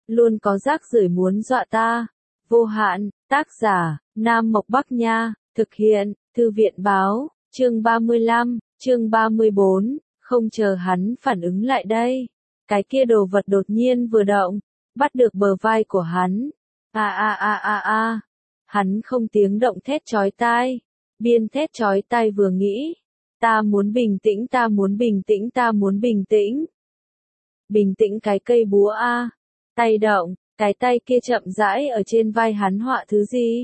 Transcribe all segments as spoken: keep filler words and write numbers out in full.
luôn có rác rưởi muốn dọa ta. Vô hạn, tác giả, Nam Mộc Bắc Nha, thực hiện, Thư viện báo, chương ba mươi lăm, chương ba mươi bốn, không chờ hắn phản ứng lại đây. Cái kia đồ vật đột nhiên vừa động, bắt được bờ vai của hắn. A a a a a. Hắn không tiếng động thét chói tai. Biên thét chói tai vừa nghĩ, ta muốn bình tĩnh, ta muốn bình tĩnh, ta muốn bình tĩnh. Bình tĩnh cái cây búa a. Tay động, cái tay kia chậm rãi ở trên vai hắn họa thứ gì?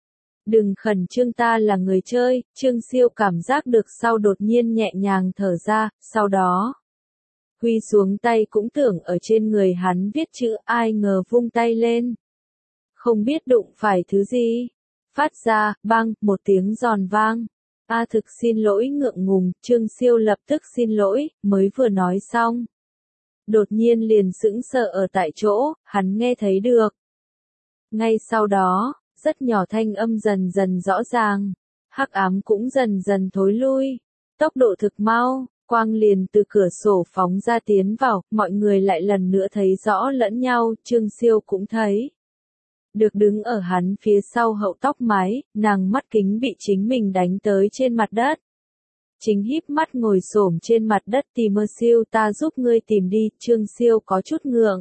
Đừng khẩn trương, ta là người chơi. Trương Siêu cảm giác được sau đột nhiên nhẹ nhàng thở ra, sau đó huy xuống tay cũng tưởng ở trên người hắn viết chữ, ai ngờ vung tay lên. Không biết đụng phải thứ gì. Phát ra, bang, một tiếng giòn vang. A thực xin lỗi, ngượng ngùng. Trương Siêu lập tức xin lỗi, mới vừa nói xong. Đột nhiên liền sững sờ ở tại chỗ, hắn nghe thấy được. Ngay sau đó, rất nhỏ thanh âm dần dần rõ ràng. Hắc ám cũng dần dần thối lui. Tốc độ thực mau, quang liền từ cửa sổ phóng ra tiến vào, mọi người lại lần nữa thấy rõ lẫn nhau, Trương Siêu cũng thấy. Được đứng ở hắn phía sau hậu tóc mái, nàng mắt kính bị chính mình đánh tới trên mặt đất. Chính híp mắt ngồi xổm trên mặt đất, tìm mơ Siêu, ta giúp ngươi tìm đi. Trương Siêu có chút ngượng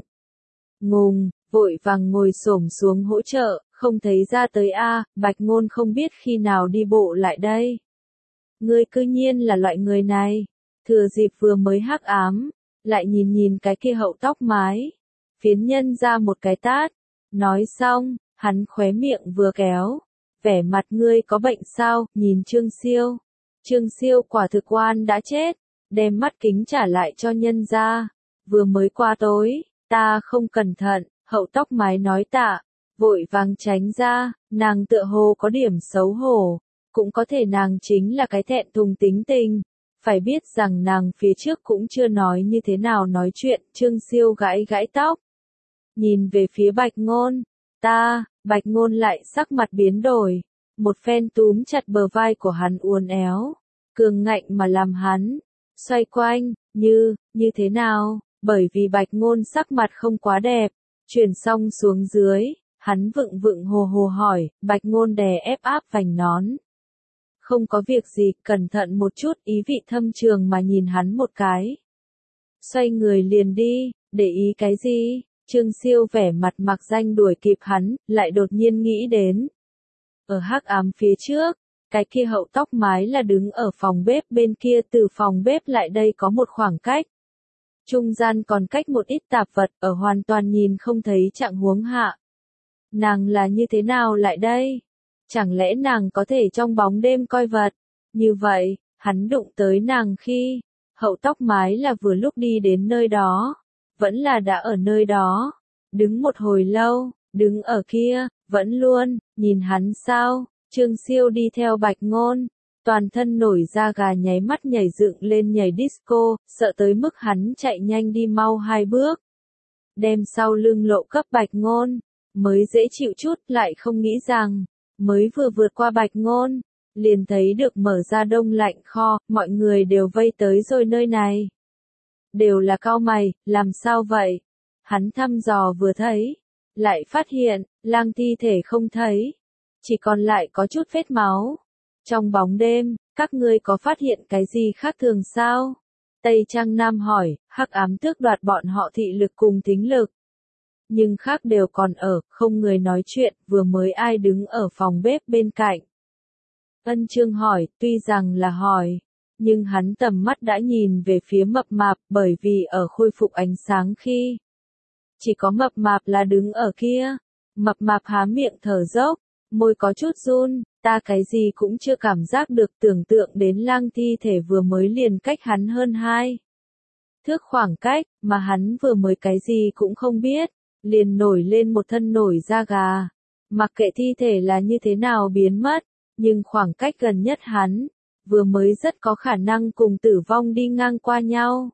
ngùng, vội vàng ngồi xổm xuống hỗ trợ, không thấy ra tới a. Bạch Ngôn không biết khi nào đi bộ lại đây. Ngươi cư nhiên là loại người này. Thừa dịp vừa mới hắc ám, lại nhìn nhìn cái kia hậu tóc mái, phiến nhân ra một cái tát. Nói xong, hắn khóe miệng vừa kéo, vẻ mặt ngươi có bệnh sao, nhìn Trương Siêu. Trương Siêu quả thực oan đã chết, đem mắt kính trả lại cho nhân ra. Vừa mới qua tối, ta không cẩn thận, hậu tóc mái nói tạ, vội vàng tránh ra, nàng tựa hồ có điểm xấu hổ, cũng có thể nàng chính là cái thẹn thùng tính tình. Phải biết rằng nàng phía trước cũng chưa nói như thế nào nói chuyện. Trương Siêu gãi gãi tóc, nhìn về phía Bạch Ngôn. Ta, Bạch Ngôn lại sắc mặt biến đổi, một phen túm chặt bờ vai của hắn uốn éo, cường ngạnh mà làm hắn xoay quanh, như, như thế nào? Bởi vì Bạch Ngôn sắc mặt không quá đẹp, chuyển xong xuống dưới, hắn vựng vựng hồ hồ hỏi, Bạch Ngôn đè ép áp vành nón. Không có việc gì, cẩn thận một chút, ý vị thâm trường mà nhìn hắn một cái. Xoay người liền đi, để ý cái gì? Trương Siêu vẻ mặt mặc danh đuổi kịp hắn, lại đột nhiên nghĩ đến. Ở hắc ám phía trước, cái kia hậu tóc mái là đứng ở phòng bếp bên kia, từ phòng bếp lại đây có một khoảng cách. Trung gian còn cách một ít tạp vật, ở hoàn toàn nhìn không thấy trạng huống hạ. Nàng là như thế nào lại đây? Chẳng lẽ nàng có thể trong bóng đêm coi vật? Như vậy, hắn đụng tới nàng khi, hậu tóc mái là vừa lúc đi đến nơi đó, vẫn là đã ở nơi đó, đứng một hồi lâu, đứng ở kia, vẫn luôn, nhìn hắn sao? Trương Siêu đi theo Bạch Ngôn, toàn thân nổi da gà nháy mắt nhảy dựng lên nhảy disco, sợ tới mức hắn chạy nhanh đi mau hai bước. Đem sau lưng lộ cấp Bạch Ngôn, mới dễ chịu chút, lại không nghĩ rằng, mới vừa vượt qua Bạch Ngôn, liền thấy được mở ra đông lạnh kho, mọi người đều vây tới rồi nơi này. Đều là cau mày, làm sao vậy? Hắn thăm dò vừa thấy, lại phát hiện, lang thi thể không thấy, chỉ còn lại có chút vết máu. Trong bóng đêm, các ngươi có phát hiện cái gì khác thường sao? Tây Trang Nam hỏi, hắc ám tước đoạt bọn họ thị lực cùng thính lực. Nhưng khác đều còn ở, không người nói chuyện, vừa mới ai đứng ở phòng bếp bên cạnh. Ân Trương hỏi, tuy rằng là hỏi, nhưng hắn tầm mắt đã nhìn về phía mập mạp, bởi vì ở khôi phục ánh sáng khi. Chỉ có mập mạp là đứng ở kia. Mập mạp há miệng thở dốc, môi có chút run, ta cái gì cũng chưa cảm giác được, tưởng tượng đến lang thi thể vừa mới liền cách hắn hơn hai thước khoảng cách, mà hắn vừa mới cái gì cũng không biết, liền nổi lên một thân nổi da gà. Mặc kệ thi thể là như thế nào biến mất, nhưng khoảng cách gần nhất hắn, vừa mới rất có khả năng cùng tử vong đi ngang qua nhau.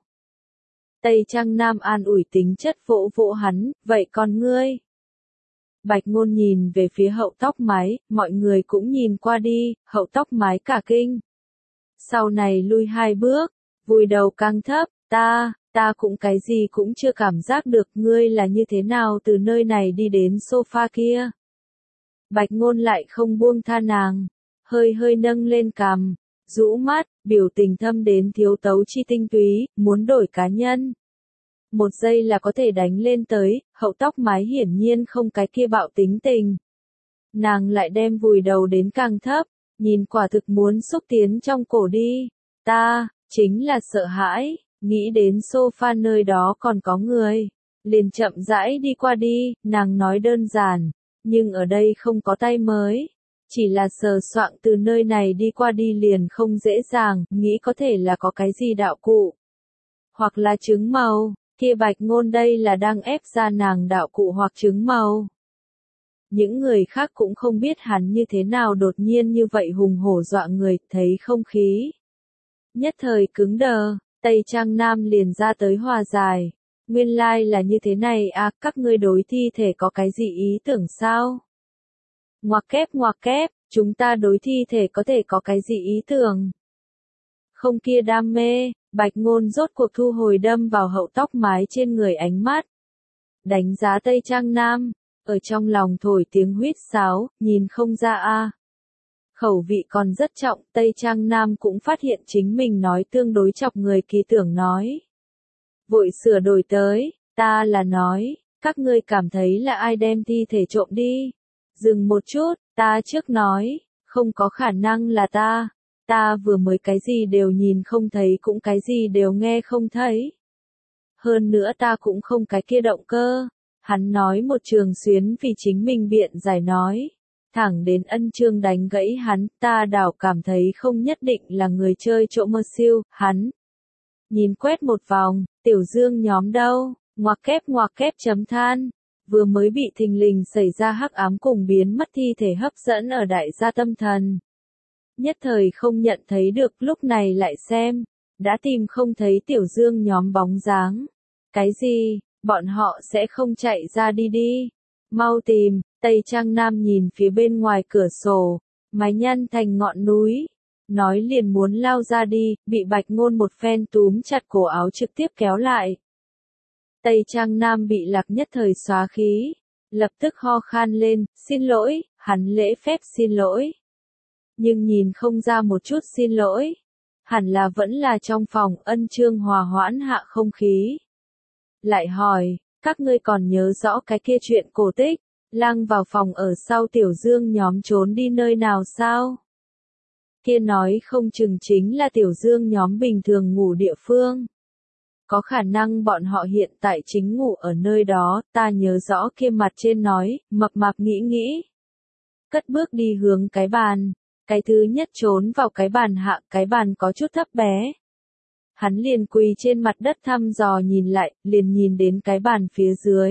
Tây Trang Nam an ủi tính chất vỗ vỗ hắn, vậy còn ngươi? Bạch Ngôn nhìn về phía hậu tóc mái, mọi người cũng nhìn qua đi, hậu tóc mái cả kinh. Sau này lui hai bước, vùi đầu căng thấp, ta, ta cũng cái gì cũng chưa cảm giác được, ngươi là như thế nào từ nơi này đi đến sofa kia. Bạch Ngôn lại không buông tha nàng, hơi hơi nâng lên cằm, rũ mắt, biểu tình thâm đến thiếu tấu chi tinh túy, muốn đổi cá nhân. Một giây là có thể đánh lên tới, hậu tóc mái hiển nhiên không cái kia bạo tính tình. Nàng lại đem vùi đầu đến càng thấp, nhìn quả thực muốn xúc tiến trong cổ đi. Ta, chính là sợ hãi, nghĩ đến sofa nơi đó còn có người. Liền chậm rãi đi qua đi, nàng nói đơn giản, nhưng ở đây không có tay mới. Chỉ là sờ soạng từ nơi này đi qua đi liền không dễ dàng, nghĩ có thể là có cái gì đạo cụ. Hoặc là trứng màu, kia Bạch Ngôn đây là đang ép ra nàng đạo cụ hoặc trứng màu. Những người khác cũng không biết hắn như thế nào đột nhiên như vậy hùng hổ dọa người, thấy không khí. Nhất thời cứng đờ, Tây Trang Nam liền ra tới hòa giải. Nguyên lai like là như thế này à, các ngươi đối thi thể có cái gì ý tưởng sao? Ngoặc kép ngoặc kép, chúng ta đối thi thể có thể có cái gì ý tưởng? Không kia đam mê, Bạch Ngôn rốt cuộc thu hồi đâm vào hậu tóc mái trên người ánh mắt. Đánh giá Tây Trang Nam, ở trong lòng thổi tiếng huýt sáo, nhìn không ra a. À. Khẩu vị còn rất trọng, Tây Trang Nam cũng phát hiện chính mình nói tương đối chọc người kỳ tưởng nói. Vội sửa đổi tới, ta là nói, các ngươi cảm thấy là ai đem thi thể trộm đi. Dừng một chút, ta trước nói, không có khả năng là ta. Ta vừa mới cái gì đều nhìn không thấy cũng cái gì đều nghe không thấy. Hơn nữa ta cũng không cái kia động cơ. Hắn nói một trường xuyến vì chính mình biện giải nói. Thẳng đến Ân Trương đánh gãy hắn, ta đảo cảm thấy không nhất định là người chơi trộm mơ siêu, hắn. Nhìn quét một vòng, Tiểu Dương nhóm đâu, ngoặc kép ngoặc kép chấm than. Vừa mới bị thình lình xảy ra hắc ám cùng biến mất thi thể hấp dẫn ở đại gia tâm thần. Nhất thời không nhận thấy được, lúc này lại xem, đã tìm không thấy Tiểu Dương nhóm bóng dáng. Cái gì, bọn họ sẽ không chạy ra đi đi. Mau tìm, Tây Trang Nam nhìn phía bên ngoài cửa sổ, mái nhăn thành ngọn núi. Nói liền muốn lao ra đi, bị Bạch Ngôn một phen túm chặt cổ áo trực tiếp kéo lại. Tây Trang Nam bị Lạc nhất thời xóa khí, lập tức ho khan lên, xin lỗi, hắn lễ phép xin lỗi. Nhưng nhìn không ra một chút xin lỗi. Hẳn là vẫn là trong phòng. Ân Trương hòa hoãn hạ không khí. Lại hỏi, các ngươi còn nhớ rõ cái kia chuyện cổ tích, lăng vào phòng ở sau Tiểu Dương nhóm trốn đi nơi nào sao? Kia nói không chừng chính là Tiểu Dương nhóm bình thường ngủ địa phương. Có khả năng bọn họ hiện tại chính ngủ ở nơi đó, ta nhớ rõ kia mặt trên nói, mập mạp nghĩ nghĩ. Cất bước đi hướng cái bàn. Cái thứ nhất trốn vào cái bàn hạ, cái bàn có chút thấp bé. Hắn liền quỳ trên mặt đất thăm dò nhìn lại, liền nhìn đến cái bàn phía dưới.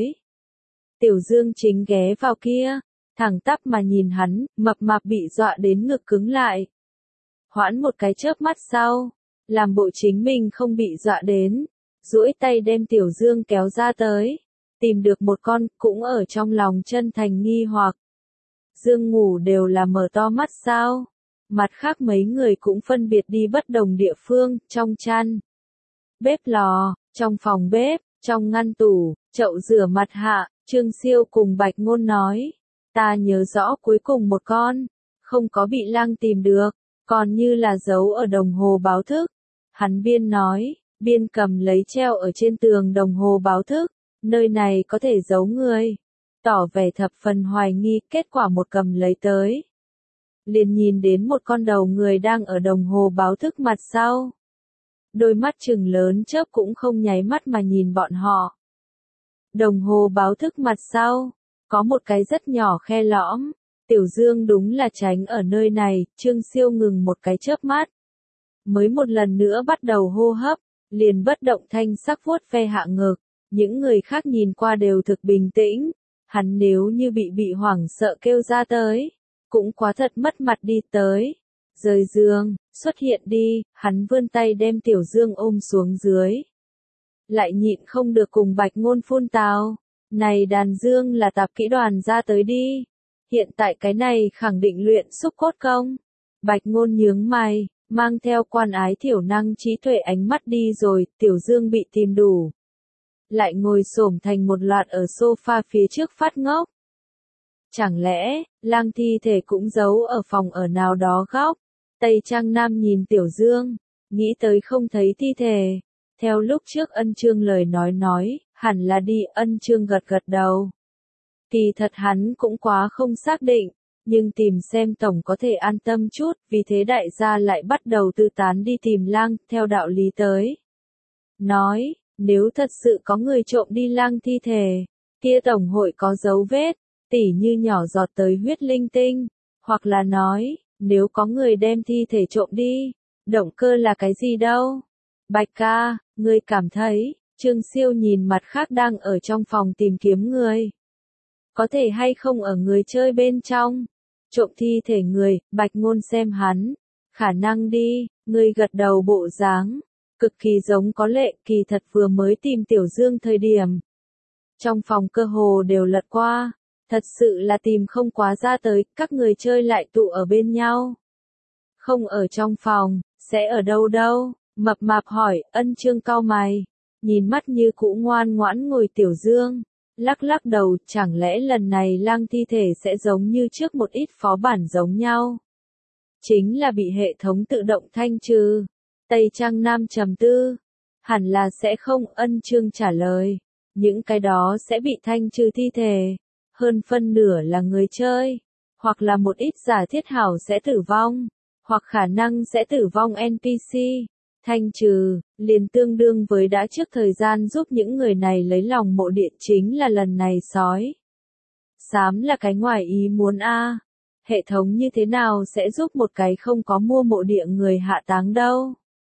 Tiểu Dương chính ghé vào kia, thẳng tắp mà nhìn hắn, mập mạp bị dọa đến ngực cứng lại. Hoãn một cái chớp mắt sau, làm bộ chính mình không bị dọa đến, duỗi tay đem Tiểu Dương kéo ra tới, tìm được một con, cũng ở trong lòng chân thành nghi hoặc. Dương ngủ đều là mở to mắt sao? Mặt khác mấy người cũng phân biệt đi bất đồng địa phương, trong chăn, bếp lò, trong phòng bếp, trong ngăn tủ, chậu rửa mặt hạ, Trương Siêu cùng Bạch Ngôn nói. Ta nhớ rõ cuối cùng một con, không có bị lang tìm được, còn như là giấu ở đồng hồ báo thức. Hắn biên nói, biên cầm lấy treo ở trên tường đồng hồ báo thức, nơi này có thể giấu người. Tỏ vẻ thập phần hoài nghi, kết quả một cầm lấy tới. Liền nhìn đến một con đầu người đang ở đồng hồ báo thức mặt sau. Đôi mắt trừng lớn chớp cũng không nháy mắt mà nhìn bọn họ. Đồng hồ báo thức mặt sau, có một cái rất nhỏ khe lõm. Tiểu Dương đúng là tránh ở nơi này, Trương Siêu ngừng một cái chớp mắt. Mới một lần nữa bắt đầu hô hấp, liền bất động thanh sắc vuốt ve hạ ngực. Những người khác nhìn qua đều thực bình tĩnh. Hắn nếu như bị bị hoảng sợ kêu ra tới, cũng quá thật mất mặt đi tới. Rời giường, xuất hiện đi, hắn vươn tay đem Tiểu Dương ôm xuống dưới. Lại nhịn không được cùng Bạch Ngôn phun tào. Này đàn Dương là tạp kỹ đoàn ra tới đi. Hiện tại cái này khẳng định luyện xúc cốt công. Bạch Ngôn nhướng mày, mang theo quan ái thiểu năng trí tuệ ánh mắt đi rồi, Tiểu Dương bị tìm đủ. Lại ngồi xổm thành một loạt ở sofa phía trước phát ngốc. Chẳng lẽ, Lang thi thể cũng giấu ở phòng ở nào đó góc? Tây Trang Nam nhìn Tiểu Dương, nghĩ tới không thấy thi thể. Theo lúc trước Ân Chương lời nói nói, hẳn là đi, Ân Chương gật gật đầu. Kỳ thật hắn cũng quá không xác định, nhưng tìm xem tổng có thể an tâm chút, vì thế đại gia lại bắt đầu tư tán đi tìm Lang, theo đạo lý tới. Nói, nếu thật sự có người trộm đi Lang thi thể, kia tổng hội có dấu vết, tỉ như nhỏ giọt tới huyết linh tinh, hoặc là nói, nếu có người đem thi thể trộm đi, động cơ là cái gì đâu? Bạch ca, ngươi cảm thấy, Trương Siêu nhìn mặt khác đang ở trong phòng tìm kiếm người. Có thể hay không ở người chơi bên trong, trộm thi thể người, Bạch Ngôn xem hắn, khả năng đi, ngươi gật đầu bộ dáng, cực kỳ giống có lệ, kỳ thật vừa mới tìm Tiểu Dương thời điểm. Trong phòng cơ hồ đều lật qua, thật sự là tìm không quá ra tới, các người chơi lại tụ ở bên nhau. Không ở trong phòng, sẽ ở đâu đâu? Mập mạp hỏi, Ân Chương cau mày, nhìn mắt như cũ ngoan ngoãn ngồi Tiểu Dương, lắc lắc đầu, chẳng lẽ lần này Lang thi thể sẽ giống như trước một ít phó bản giống nhau? Chính là bị hệ thống tự động thanh trừ. Tây Trang Nam trầm tư, hẳn là sẽ không, Ân Chương trả lời, những cái đó sẽ bị thanh trừ thi thể, hơn phân nửa là người chơi, hoặc là một ít giả thiết hảo sẽ tử vong, hoặc khả năng sẽ tử vong en pê xê. Thanh trừ, liền tương đương với đã trước thời gian giúp những người này lấy lòng mộ địa, chính là lần này sói. Xám là cái ngoài ý muốn a. Hệ thống như thế nào sẽ giúp một cái không có mua mộ địa người hạ táng đâu?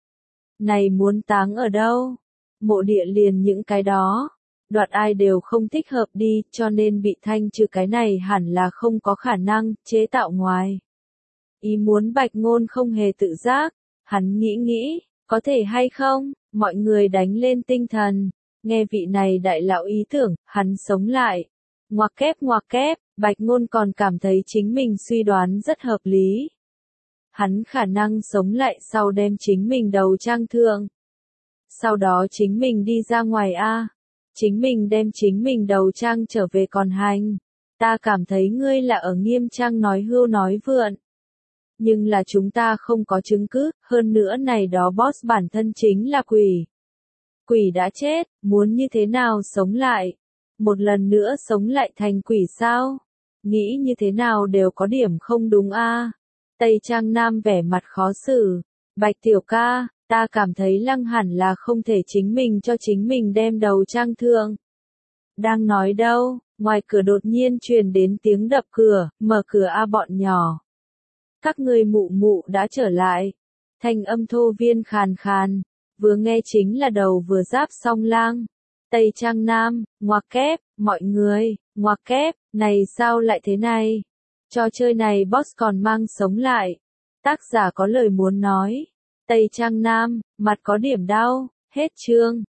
Này muốn táng ở đâu? Mộ địa liền những cái đó. Đoạt ai đều không thích hợp đi, cho nên bị thanh trừ cái này hẳn là không có khả năng, chế tạo ngoài. Ý muốn Bạch Ngôn không hề tự giác, hắn nghĩ nghĩ, có thể hay không, mọi người đánh lên tinh thần, nghe vị này đại lão ý tưởng, hắn sống lại. Ngoặc kép ngoặc kép, Bạch Ngôn còn cảm thấy chính mình suy đoán rất hợp lý. Hắn khả năng sống lại sau đem chính mình đầu trang thượng. Sau đó chính mình đi ra ngoài a, chính mình đem chính mình đầu trang trở về còn hành. Ta cảm thấy ngươi là ở nghiêm trang nói hưu nói vượn. Nhưng là chúng ta không có chứng cứ, hơn nữa này đó boss bản thân chính là quỷ. Quỷ đã chết, muốn như thế nào sống lại? Một lần nữa sống lại thành quỷ sao? Nghĩ như thế nào đều có điểm không đúng a. Tây Trang Nam vẻ mặt khó xử. Bạch tiểu ca, ta cảm thấy Lăng hẳn là không thể chính mình cho chính mình đem đầu trang thượng. Đang nói đâu, ngoài cửa đột nhiên truyền đến tiếng đập cửa, mở cửa a bọn nhỏ. Các người mụ mụ đã trở lại. Thanh âm thô viên khàn khàn, vừa nghe chính là đầu vừa giáp xong Lang. Tây Trang Nam, ngoặc kép, mọi người, ngoặc kép, này sao lại thế này? Trò chơi này boss còn mang sống lại. Tác giả có lời muốn nói. Tây Trang Nam, mặt có điểm đau, hết chương.